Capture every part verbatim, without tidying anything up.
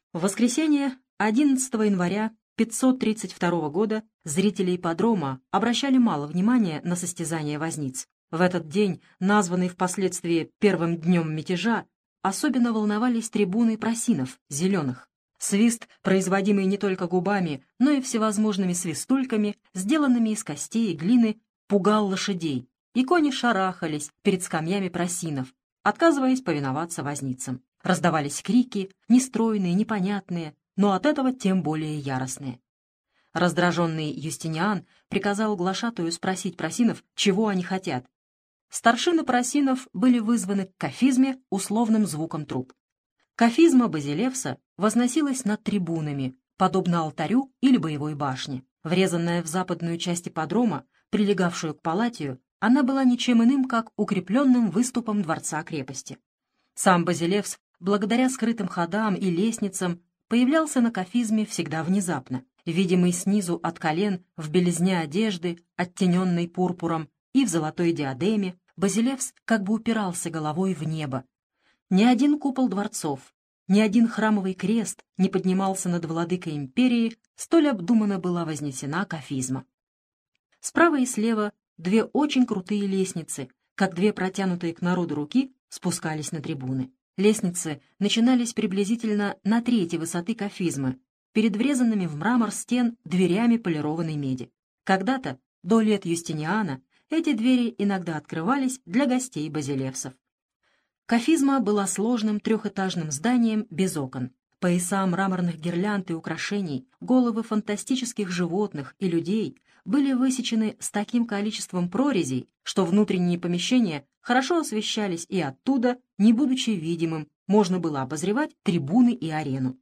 В воскресенье, одиннадцатого января пятьсот тридцать второго года, зрители ипподрома обращали мало внимания на состязания возниц. В этот день, названный впоследствии первым днем мятежа, особенно волновались трибуны просинов, зеленых. Свист, производимый не только губами, но и всевозможными свистульками, сделанными из костей и глины, пугал лошадей, и кони шарахались перед скамьями просинов, отказываясь повиноваться возницам. Раздавались крики, нестройные, непонятные, но от этого тем более яростные. Раздраженный Юстиниан приказал глашатую спросить просинов, чего они хотят. Старшины просинов были вызваны к кафизме условным звуком труб. Кафизма Базилевса возносилась над трибунами, подобно алтарю или боевой башне. Врезанная в западную часть ипподрома, прилегавшую к Палатию, она была ничем иным, как укрепленным выступом дворца-крепости. Сам Базилевс, благодаря скрытым ходам и лестницам, появлялся на кафизме всегда внезапно, видимый снизу от колен в белизне одежды, оттененной пурпуром, и в золотой диадеме. Базилевс как бы упирался головой в небо. Ни один купол дворцов, ни один храмовый крест не поднимался над владыкой империи, столь обдуманно была вознесена кафизма. Справа и слева две очень крутые лестницы, как две протянутые к народу руки, спускались на трибуны. Лестницы начинались приблизительно на трети высоты кафизмы, перед врезанными в мрамор стен дверями полированной меди. Когда-то, до лет Юстиниана, эти двери иногда открывались для гостей базилевсов. Кафизма была сложным трехэтажным зданием без окон. Пояса мраморных гирлянд и украшений, головы фантастических животных и людей были высечены с таким количеством прорезей, что внутренние помещения хорошо освещались, и оттуда, не будучи видимым, можно было обозревать трибуны и арену.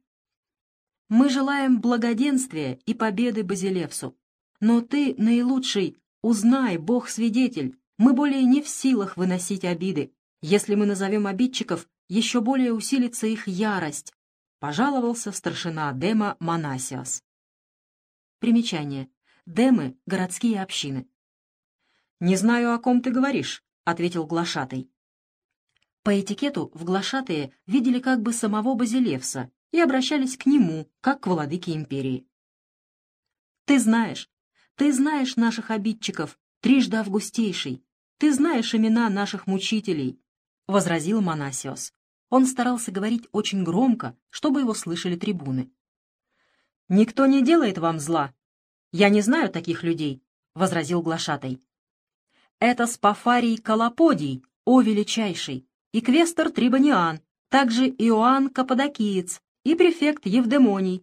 «Мы желаем благоденствия и победы Базилевсу, но ты, наилучший, узнай, Бог-свидетель, мы более не в силах выносить обиды. Если мы назовем обидчиков, еще более усилится их ярость», — пожаловался старшина Дема Манасиос. Примечание. Демы — городские общины. «Не знаю, о ком ты говоришь», — ответил глашатай. По этикету в глашатые видели как бы самого Базилевса и обращались к нему, как к владыке империи. «Ты знаешь, ты знаешь наших обидчиков, трижды августейший, ты знаешь имена наших мучителей», — возразил Манасиос. Он старался говорить очень громко, чтобы его слышали трибуны. «Никто не делает вам зла. Я не знаю таких людей», — возразил глашатай. «Это Спафарий Колоподий, о величайший, и квестор Трибониан, также Иоанн Каппадокиец и префект Евдемоний».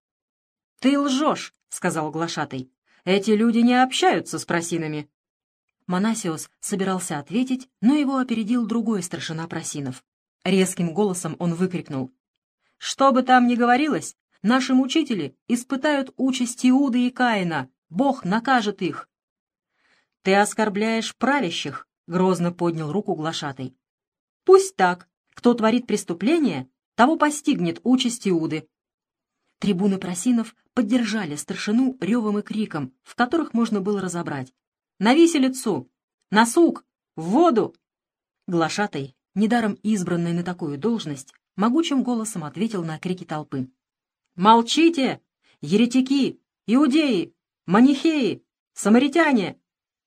«Ты лжешь», — сказал глашатай. «Эти люди не общаются с просинами». Манасиос собирался ответить, но его опередил другой старшина просинов. Резким голосом он выкрикнул: «Что бы там ни говорилось, наши мучители испытают участь Иуды и Каина, Бог накажет их». «Ты оскорбляешь правящих», — грозно поднял руку глашатай. «Пусть так. Кто творит преступление, того постигнет участь Иуды». Трибуны просинов поддержали старшину ревом и криком, в которых можно было разобрать: «На виселицу! На сук! В воду!» Глашатай, недаром избранный на такую должность, могучим голосом ответил на крики толпы: «Молчите! Еретики! Иудеи! Манихеи! Самаритяне!»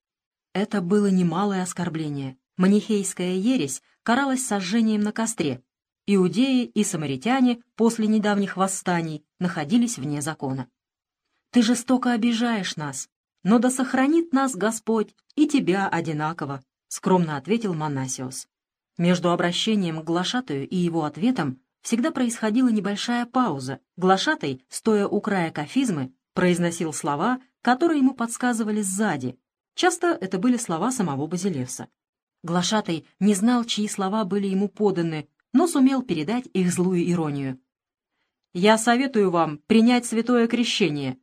Это было немалое оскорбление. Манихейская ересь каралась сожжением на костре. Иудеи и самаритяне после недавних восстаний находились вне закона. «Ты жестоко обижаешь нас, но да сохранит нас Господь и тебя одинаково», — скромно ответил Манасиос. Между обращением к глашатаю и его ответом всегда происходила небольшая пауза. Глашатай, стоя у края кафизмы, произносил слова, которые ему подсказывали сзади. Часто это были слова самого Базилевса. Глашатай не знал, чьи слова были ему поданы, но сумел передать их злую иронию. «Я советую вам принять святое крещение».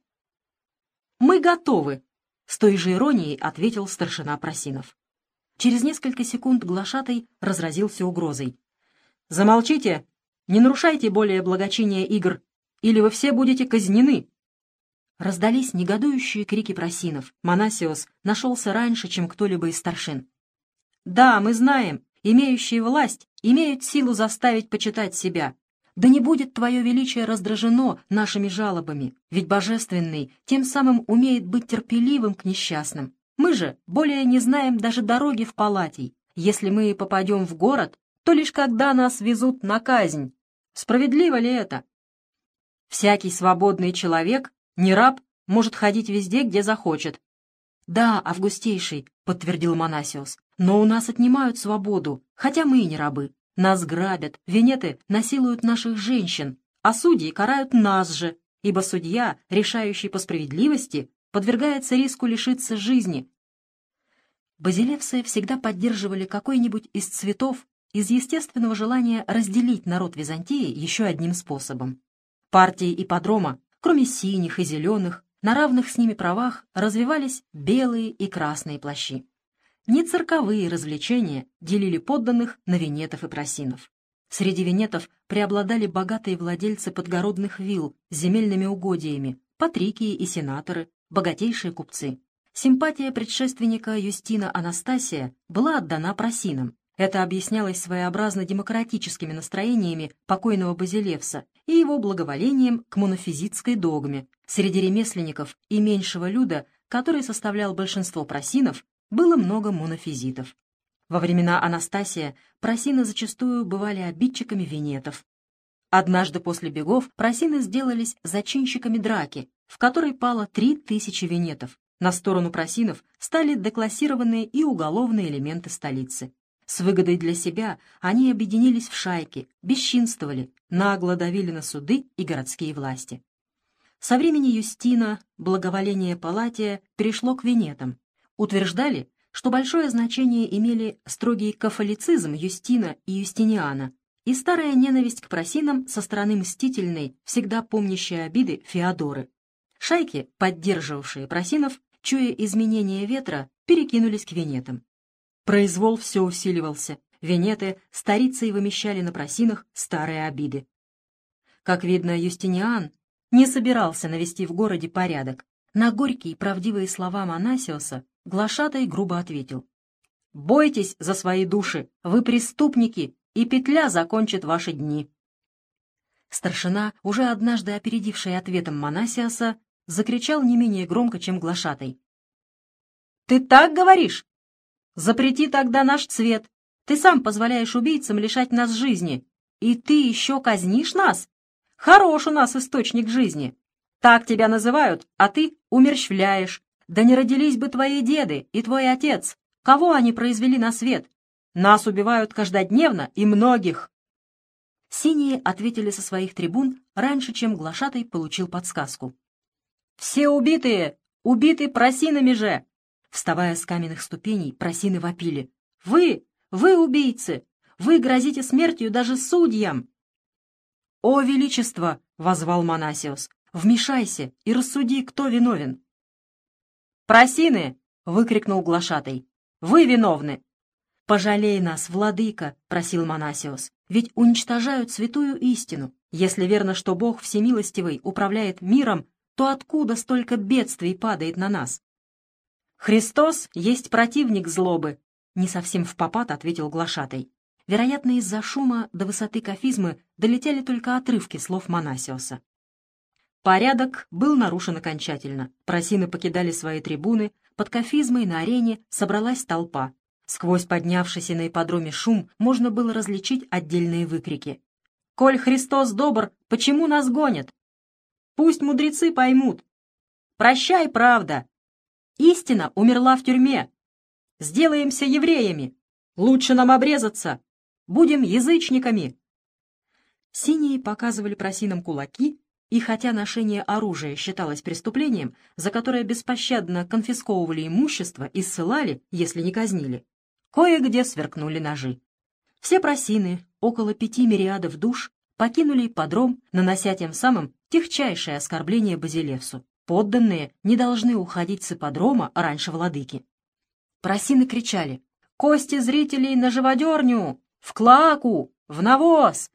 «Мы готовы», — с той же иронией ответил старшина просинов. Через несколько секунд глашатай разразился угрозой: «Замолчите! Не нарушайте более благочиния игр, или вы все будете казнены!» Раздались негодующие крики просинов. Манасиос нашелся раньше, чем кто-либо из старшин. «Да, мы знаем, имеющие власть имеют силу заставить почитать себя. Да не будет Твое величие раздражено нашими жалобами, ведь Божественный тем самым умеет быть терпеливым к несчастным. Мы же более не знаем даже дороги в Палатий. Если мы попадем в город, то лишь когда нас везут на казнь. Справедливо ли это? Всякий свободный человек, не раб, может ходить везде, где захочет. Да, августейший, подтвердил Манасиос, но у нас отнимают свободу, хотя мы и не рабы. Нас грабят, венеты насилуют наших женщин, а судьи карают нас же, ибо судья, решающий по справедливости, подвергается риску лишиться жизни. Базилевсы всегда поддерживали какой-нибудь из цветов из естественного желания разделить народ Византии еще одним способом. Партии ипподрома, кроме синих и зеленых, на равных с ними правах развивались белые и красные плащи. Не цирковые развлечения делили подданных на венетов и просинов. Среди венетов преобладали богатые владельцы подгородных вилл с земельными угодьями, патрикии и сенаторы, богатейшие купцы. Симпатия предшественника Юстина Анастасия была отдана просинам. Это объяснялось своеобразно демократическими настроениями покойного Базилевса и его благоволением к монофизитской догме. Среди ремесленников и меньшего люда, который составлял большинство просинов, было много монофизитов. Во времена Анастасия просины зачастую бывали обидчиками венетов. Однажды после бегов просины сделались зачинщиками драки, в которой пало три тысячи венетов. На сторону просинов стали деклассированные и уголовные элементы столицы. С выгодой для себя они объединились в шайки, бесчинствовали, нагло давили на суды и городские власти. Со времени Юстина благоволение Палатия перешло к венетам. Утверждали, что большое значение имели строгий кафолицизм Юстина и Юстиниана и старая ненависть к просинам со стороны мстительной, всегда помнящей обиды Феодоры. Шайки, поддерживавшие просинов, чуя изменение ветра, перекинулись к венетам. Произвол все усиливался. Венеты старицей вымещали на просинах старые обиды. Как видно, Юстиниан не собирался навести в городе порядок. На горькие и правдивые слова Манасиоса глашатай грубо ответил: «Бойтесь за свои души, вы преступники, и петля закончит ваши дни». Старшина, уже однажды опередивший ответом Манасиоса, закричал не менее громко, чем глашатай: «Ты так говоришь? Запрети тогда наш цвет. Ты сам позволяешь убийцам лишать нас жизни. И ты еще казнишь нас? Хорош у нас источник жизни. Так тебя называют, а ты умерщвляешь. Да не родились бы твои деды и твой отец. Кого они произвели на свет? Нас убивают каждодневно и многих». Синие ответили со своих трибун раньше, чем глашатай получил подсказку. «Все убитые! Убиты просинами же!» Вставая с каменных ступеней, просины вопили: «Вы! Вы убийцы! Вы грозите смертью даже судьям!» «О, величество!» — воззвал Манасиос. «Вмешайся и рассуди, кто виновен!» «Просины!» — выкрикнул глашатай. «Вы виновны!» «Пожалей нас, владыка!» — просил Манасиос. «Ведь уничтожают святую истину. Если верно, что Бог Всемилостивый управляет миром, то откуда столько бедствий падает на нас?» «Христос есть противник злобы», — не совсем впопад ответил глашатай. Вероятно, из-за шума до высоты кафизмы долетели только отрывки слов Манасиоса. Порядок был нарушен окончательно. Просины покидали свои трибуны, под кафизмой на арене собралась толпа. Сквозь поднявшийся на ипподроме шум можно было различить отдельные выкрики. «Коль Христос добр, почему нас гонят? Пусть мудрецы поймут. Прощай, правда! Истина умерла в тюрьме. Сделаемся евреями. Лучше нам обрезаться. Будем язычниками». Синие показывали просинам кулаки, и хотя ношение оружия считалось преступлением, за которое беспощадно конфисковывали имущество и ссылали, если не казнили, кое-где сверкнули ножи. Все просины, около пяти мириадов душ, покинули ипподром, нанося тем самым тихчайшее оскорбление Базилевсу. Подданные не должны уходить с ипподрома раньше владыки. Просины кричали: «Кости зрителей на живодерню! В клоаку! В навоз!